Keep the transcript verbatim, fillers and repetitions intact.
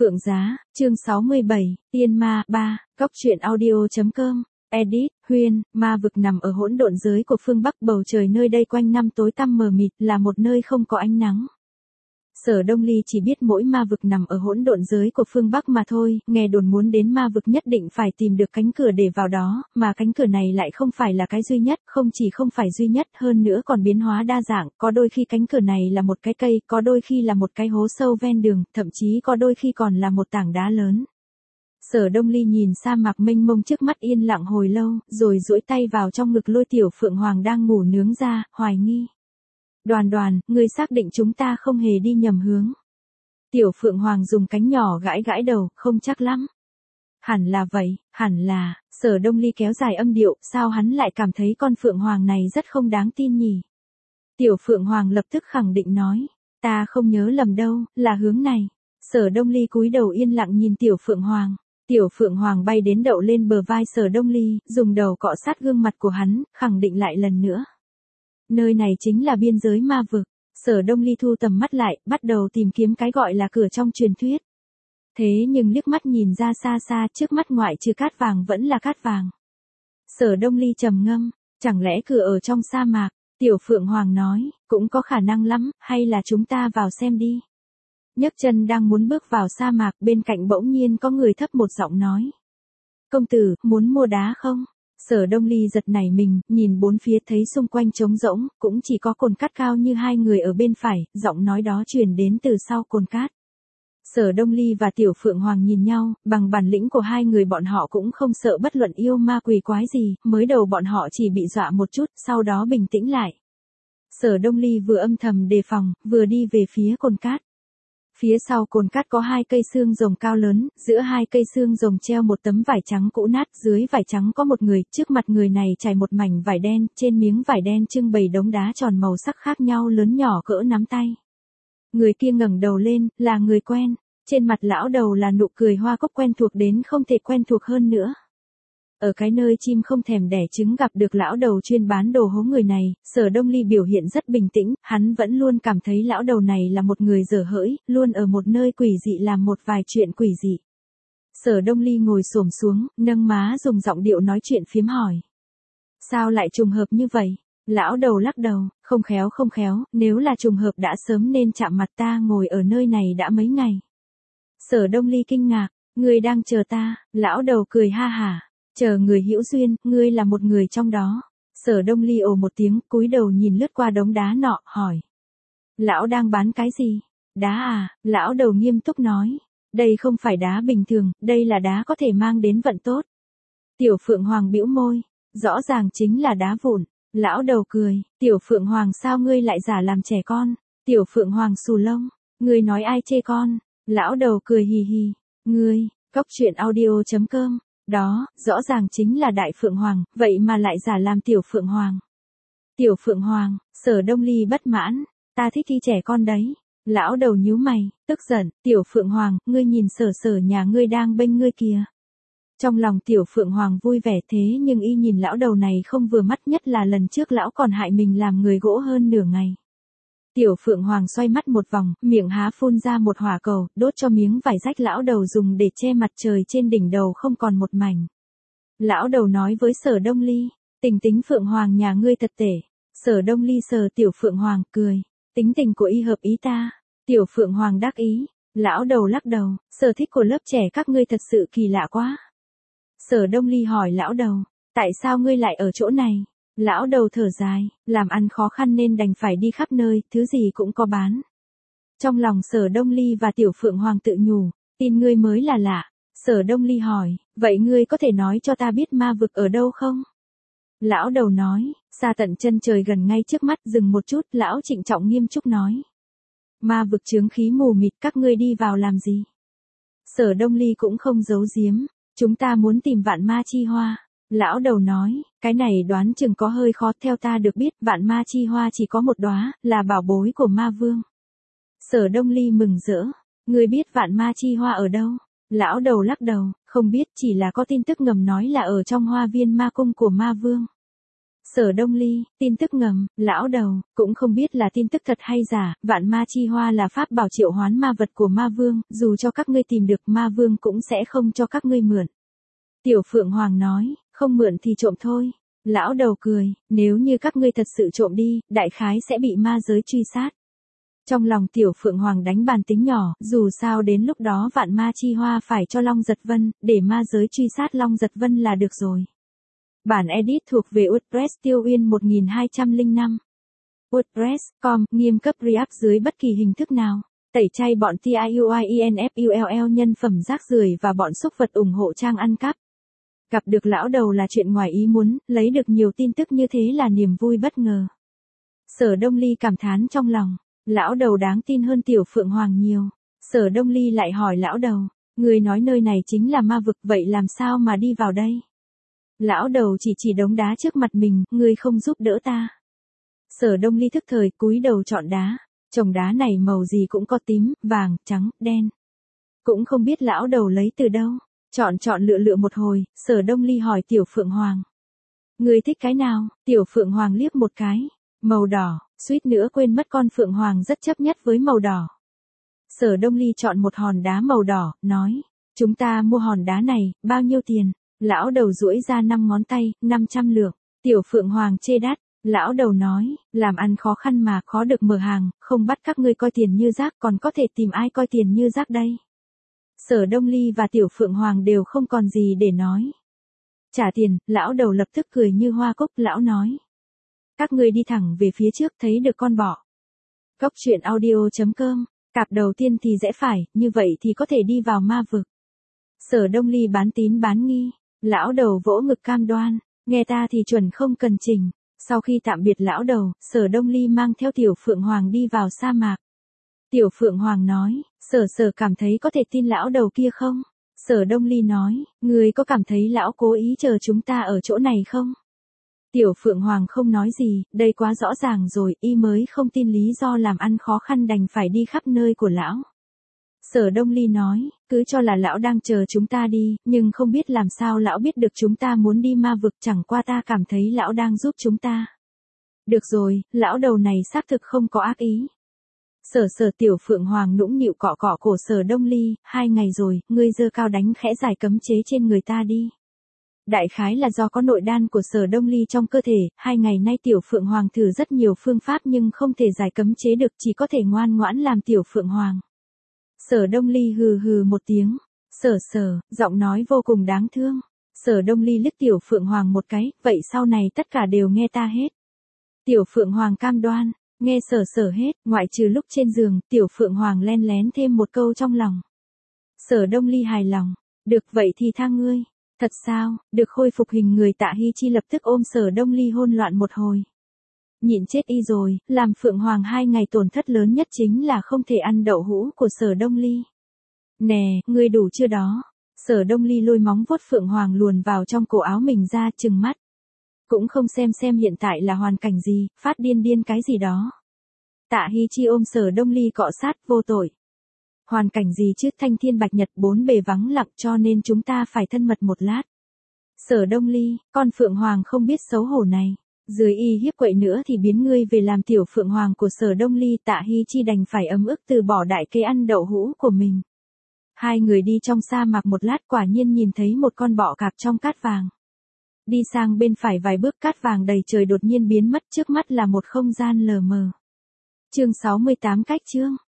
Phượng Giá, chương sáu mươi bảy, Tiên Ma, ba, Cóc truyện audio.com, edit, Huyên, ma vực nằm ở hỗn độn giới của phương Bắc, bầu trời nơi đây quanh năm tối tăm mờ mịt, là một nơi không có ánh nắng. Sở Đông Ly chỉ biết mỗi ma vực nằm ở hỗn độn giới của phương Bắc mà thôi, nghe đồn muốn đến ma vực nhất định phải tìm được cánh cửa để vào đó, mà cánh cửa này lại không phải là cái duy nhất, không chỉ không phải duy nhất, hơn nữa còn biến hóa đa dạng, có đôi khi cánh cửa này là một cái cây, có đôi khi là một cái hố sâu ven đường, thậm chí có đôi khi còn là một tảng đá lớn. Sở Đông Ly nhìn sa mạc mênh mông trước mắt yên lặng hồi lâu, rồi duỗi tay vào trong ngực lôi Tiểu Phượng Hoàng đang ngủ nướng ra, hoài nghi. Đoàn đoàn, ngươi xác định chúng ta không hề đi nhầm hướng. Tiểu Phượng Hoàng dùng cánh nhỏ gãi gãi đầu, không chắc lắm. Hẳn là vậy, hẳn là, Sở Đông Ly kéo dài âm điệu, sao hắn lại cảm thấy con Phượng Hoàng này rất không đáng tin nhỉ? Tiểu Phượng Hoàng lập tức khẳng định nói, ta không nhớ lầm đâu, là hướng này. Sở Đông Ly cúi đầu yên lặng nhìn Tiểu Phượng Hoàng. Tiểu Phượng Hoàng bay đến đậu lên bờ vai Sở Đông Ly, dùng đầu cọ sát gương mặt của hắn, khẳng định lại lần nữa. Nơi này chính là biên giới ma vực. Sở Đông Ly thu tầm mắt lại, bắt đầu tìm kiếm cái gọi là cửa trong truyền thuyết. Thế nhưng liếc mắt nhìn ra xa xa, trước mắt ngoại trừ cát vàng vẫn là cát vàng. Sở Đông Ly trầm ngâm, chẳng lẽ cửa ở trong sa mạc? Tiểu Phượng Hoàng nói, cũng có khả năng lắm, hay là chúng ta vào xem đi. Nhấc chân đang muốn bước vào sa mạc, bên cạnh bỗng nhiên có người thấp một giọng nói. Công tử, muốn mua đá không? Sở Đông Ly giật nảy mình, nhìn bốn phía thấy xung quanh trống rỗng, cũng chỉ có cồn cát cao như hai người ở bên phải, giọng nói đó truyền đến từ sau cồn cát. Sở Đông Ly và Tiểu Phượng Hoàng nhìn nhau, bằng bản lĩnh của hai người bọn họ cũng không sợ bất luận yêu ma quỷ quái gì, mới đầu bọn họ chỉ bị dọa một chút, sau đó bình tĩnh lại. Sở Đông Ly vừa âm thầm đề phòng, vừa đi về phía cồn cát. Phía sau cồn cát có hai cây xương rồng cao lớn, giữa hai cây xương rồng treo một tấm vải trắng cũ nát, dưới vải trắng có một người, trước mặt người này trải một mảnh vải đen, trên miếng vải đen trưng bày đống đá tròn màu sắc khác nhau lớn nhỏ cỡ nắm tay. Người kia ngẩng đầu lên, là người quen, trên mặt lão đầu là nụ cười hoa cúc quen thuộc đến không thể quen thuộc hơn nữa. Ở cái nơi chim không thèm đẻ trứng gặp được lão đầu chuyên bán đồ hố người này, Sở Đông Ly biểu hiện rất bình tĩnh, hắn vẫn luôn cảm thấy lão đầu này là một người dở hỡi, luôn ở một nơi quỷ dị làm một vài chuyện quỷ dị. Sở Đông Ly ngồi xổm xuống, nâng má dùng giọng điệu nói chuyện phiếm hỏi. Sao lại trùng hợp như vậy? Lão đầu lắc đầu, không khéo không khéo, nếu là trùng hợp đã sớm nên chạm mặt, ta ngồi ở nơi này đã mấy ngày. Sở Đông Ly kinh ngạc, ngươi đang chờ ta, lão đầu cười ha hả. Chờ người hữu duyên, ngươi là một người trong đó. Sở Đông Ly ồ một tiếng, cúi đầu nhìn lướt qua đống đá nọ, hỏi. Lão đang bán cái gì? Đá à? Lão đầu nghiêm túc nói. Đây không phải đá bình thường, đây là đá có thể mang đến vận tốt. Tiểu Phượng Hoàng bĩu môi. Rõ ràng chính là đá vụn. Lão đầu cười. Tiểu Phượng Hoàng sao ngươi lại giả làm trẻ con? Tiểu Phượng Hoàng xù lông. Ngươi nói ai chê con? Lão đầu cười hì hì. Ngươi, Cóc truyện audio.com. Đó, rõ ràng chính là Đại Phượng Hoàng, vậy mà lại giả làm Tiểu Phượng Hoàng. Tiểu Phượng Hoàng, Sở Đông Ly bất mãn, ta thích thi trẻ con đấy. Lão đầu nhíu mày, tức giận, Tiểu Phượng Hoàng, ngươi nhìn Sở Sở nhà ngươi đang bênh ngươi kìa. Trong lòng Tiểu Phượng Hoàng vui vẻ thế nhưng y nhìn lão đầu này không vừa mắt, nhất là lần trước lão còn hại mình làm người gỗ hơn nửa ngày. Tiểu Phượng Hoàng xoay mắt một vòng, miệng há phun ra một hỏa cầu, đốt cho miếng vải rách lão đầu dùng để che mặt trời trên đỉnh đầu không còn một mảnh. Lão đầu nói với Sở Đông Ly, tình tính Phượng Hoàng nhà ngươi thật tệ. Sở Đông Ly sờ Tiểu Phượng Hoàng, cười, tính tình của y hợp ý ta. Tiểu Phượng Hoàng đắc ý, lão đầu lắc đầu, sở thích của lớp trẻ các ngươi thật sự kỳ lạ quá. Sở Đông Ly hỏi lão đầu, tại sao ngươi lại ở chỗ này? Lão đầu thở dài, làm ăn khó khăn nên đành phải đi khắp nơi, thứ gì cũng có bán. Trong lòng Sở Đông Ly và Tiểu Phượng Hoàng tự nhủ, tin ngươi mới là lạ. Sở Đông Ly hỏi, vậy ngươi có thể nói cho ta biết ma vực ở đâu không? Lão đầu nói, xa tận chân trời gần ngay trước mắt, dừng một chút, lão trịnh trọng nghiêm túc nói. Ma vực chướng khí mù mịt, các ngươi đi vào làm gì? Sở Đông Ly cũng không giấu giếm, chúng ta muốn tìm vạn ma chi hoa. Lão đầu nói, cái này đoán chừng có hơi khó, theo ta được biết, vạn ma chi hoa chỉ có một đóa, là bảo bối của ma vương. Sở Đông Ly mừng rỡ, ngươi biết vạn ma chi hoa ở đâu? Lão đầu lắc đầu, không biết, chỉ là có tin tức ngầm nói là ở trong hoa viên ma cung của ma vương. Sở Đông Ly, tin tức ngầm, lão đầu, cũng không biết là tin tức thật hay giả, vạn ma chi hoa là pháp bảo triệu hoán ma vật của ma vương, dù cho các ngươi tìm được ma vương cũng sẽ không cho các ngươi mượn. Tiểu Phượng Hoàng nói, không mượn thì trộm thôi. Lão đầu cười, nếu như các ngươi thật sự trộm đi, đại khái sẽ bị ma giới truy sát. Trong lòng Tiểu Phượng Hoàng đánh bàn tính nhỏ, dù sao đến lúc đó vạn ma chi hoa phải cho Long Giật Vân, để ma giới truy sát Long Giật Vân là được rồi. Bản edit thuộc về WordPress Tiêu Uyên một nghìn hai trăm lẻ năm. WordPress chấm com, nghiêm cấp React dưới bất kỳ hình thức nào. Tẩy chay bọn tiuinfull nhân phẩm rác rưởi và bọn xúc vật ủng hộ trang ăn cắp. Gặp được lão đầu là chuyện ngoài ý muốn, lấy được nhiều tin tức như thế là niềm vui bất ngờ. Sở Đông Ly cảm thán trong lòng, lão đầu đáng tin hơn Tiểu Phượng Hoàng nhiều. Sở Đông Ly lại hỏi lão đầu, người nói nơi này chính là ma vực, vậy làm sao mà đi vào đây? Lão đầu chỉ chỉ đống đá trước mặt mình, ngươi không giúp đỡ ta. Sở Đông Ly thức thời cúi đầu chọn đá, chồng đá này màu gì cũng có tím, vàng, trắng, đen. Cũng không biết lão đầu lấy từ đâu. Chọn chọn lựa lựa một hồi, Sở Đông Ly hỏi Tiểu Phượng Hoàng. Người thích cái nào? Tiểu Phượng Hoàng liếc một cái. Màu đỏ, suýt nữa quên mất con Phượng Hoàng rất chấp nhất với màu đỏ. Sở Đông Ly chọn một hòn đá màu đỏ, nói. Chúng ta mua hòn đá này, bao nhiêu tiền? Lão đầu duỗi ra năm ngón tay, năm trăm lượng. Tiểu Phượng Hoàng chê đắt. Lão đầu nói, làm ăn khó khăn mà khó được mở hàng, không bắt các ngươi coi tiền như rác còn có thể tìm ai coi tiền như rác đây. Sở Đông Ly và Tiểu Phượng Hoàng đều không còn gì để nói. Trả tiền, lão đầu lập tức cười như hoa cúc, lão nói. Các ngươi đi thẳng về phía trước thấy được con bọ. Cốc truyện audio chấm com, cặp đầu tiên thì rẽ phải, như vậy thì có thể đi vào ma vực. Sở Đông Ly bán tín bán nghi, lão đầu vỗ ngực cam đoan, nghe ta thì chuẩn không cần chỉnh. Sau khi tạm biệt lão đầu, Sở Đông Ly mang theo Tiểu Phượng Hoàng đi vào sa mạc. Tiểu Phượng Hoàng nói, Sở Sở cảm thấy có thể tin lão đầu kia không? Sở Đông Ly nói, người có cảm thấy lão cố ý chờ chúng ta ở chỗ này không? Tiểu Phượng Hoàng không nói gì, đây quá rõ ràng rồi, y mới không tin lý do làm ăn khó khăn đành phải đi khắp nơi của lão. Sở Đông Ly nói, cứ cho là lão đang chờ chúng ta đi, nhưng không biết làm sao lão biết được chúng ta muốn đi ma vực, chẳng qua ta cảm thấy lão đang giúp chúng ta. Được rồi, lão đầu này xác thực không có ác ý. Sở Sở Tiểu Phượng Hoàng nũng nịu cọ cọ cổ Sở Đông Ly, hai ngày rồi, ngươi giơ cao đánh khẽ giải cấm chế trên người ta đi. Đại khái là do có nội đan của Sở Đông Ly trong cơ thể, hai ngày nay Tiểu Phượng Hoàng thử rất nhiều phương pháp nhưng không thể giải cấm chế được, chỉ có thể ngoan ngoãn làm Tiểu Phượng Hoàng. Sở Đông Ly hừ hừ một tiếng, Sở Sở, giọng nói vô cùng đáng thương. Sở Đông Ly liếc Tiểu Phượng Hoàng một cái, vậy sau này tất cả đều nghe ta hết. Tiểu Phượng Hoàng cam đoan, nghe Sở Sở hết, ngoại trừ lúc trên giường, Tiểu Phượng Hoàng len lén thêm một câu trong lòng. Sở Đông Ly hài lòng, được vậy thì tha ngươi. Thật sao, được khôi phục hình người Tạ Hy Chi lập tức ôm Sở Đông Ly hôn loạn một hồi. Nhịn chết y rồi, làm Phượng Hoàng hai ngày tổn thất lớn nhất chính là không thể ăn đậu hũ của Sở Đông Ly. Nè, ngươi đủ chưa đó? Sở Đông Ly lôi móng vuốt Phượng Hoàng luồn vào trong cổ áo mình ra trừng mắt. Cũng không xem xem hiện tại là hoàn cảnh gì, phát điên điên cái gì đó. Tạ Hy Chi ôm Sở Đông Ly cọ sát vô tội. Hoàn cảnh gì chứ, thanh thiên bạch nhật bốn bề vắng lặng cho nên chúng ta phải thân mật một lát. Sở Đông Ly, con Phượng Hoàng không biết xấu hổ này. Dưới y hiếp quậy nữa thì biến ngươi về làm Tiểu Phượng Hoàng của Sở Đông Ly. Tạ Hy Chi đành phải ấm ức từ bỏ đại kế ăn đậu hũ của mình. Hai người đi trong sa mạc một lát quả nhiên nhìn thấy một con bọ cạp trong cát vàng. Đi sang bên phải vài bước cát vàng đầy trời đột nhiên biến mất, trước mắt là một không gian lờ mờ. Chương sáu mươi tám cách chương.